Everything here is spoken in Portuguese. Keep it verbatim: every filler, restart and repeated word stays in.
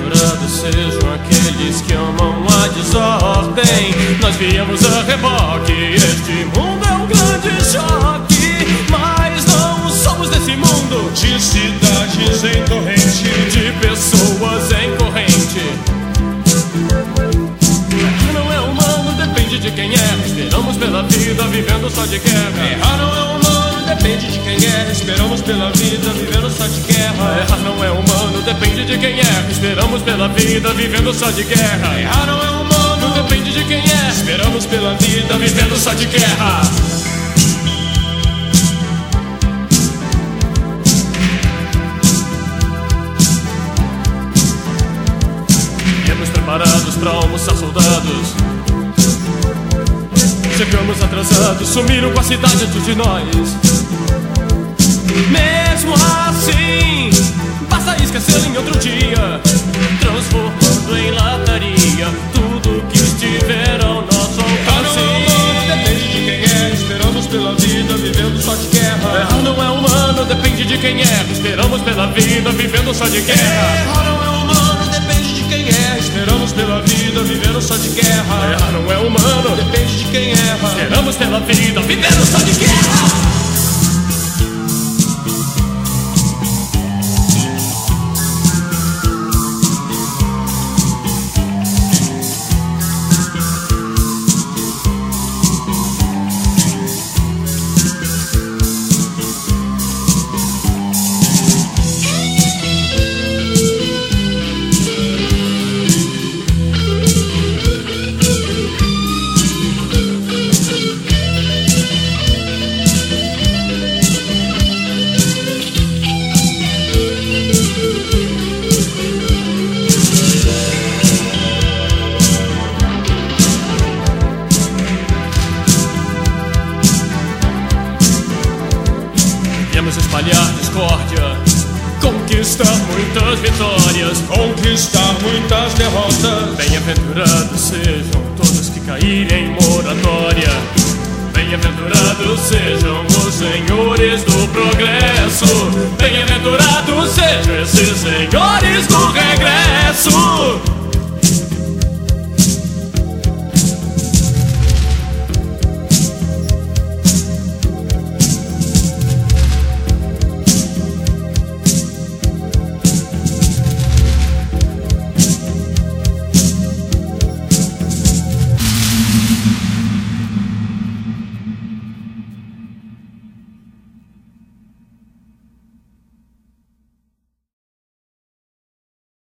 Bem-aventurados sejam aqueles que amam a desordem. Nós viemos a reboque, este mundo é um grande choque. Mas não somos desse mundo de cidades em torrente, de pessoas em corrente. Não é humano, depende de quem é. Esperamos pela vida, vivendo só de guerra. Errar não é humano, depende de quem é. Esperamos pela vida, vivendo só de guerra. Errar não é humano, depende de quem é. Esperamos pela vida, vivendo só de guerra. Errar não é humano, depende de quem é. Esperamos pela vida, vivendo só de guerra. Viemos preparados pra almoçar soldados. Chegamos atrasados, sumiram com a cidade antes de nós. Mesmo assim, basta esquecer em outro dia, transformando em lataria tudo que estiver ao nosso alcance. Depende de quem é, esperamos pela vida, vivendo só de guerra. Errar não é humano, depende de quem é. Esperamos pela vida, vivendo só de guerra. Errar não é humano, depende de quem é. Esperamos pela vida, vivendo só de guerra. Errar não é humano, depende de quem erra. Esperamos pela vida, vivendo só de guerra. Viemos espalhar discórdia, conquistar muitas vitórias, conquistar muitas derrotas. Bem-aventurados sejam todos que caírem em moratória. Bem-aventurados sejam os senhores do progresso. Bem-aventurados sejam esses senhores do regresso.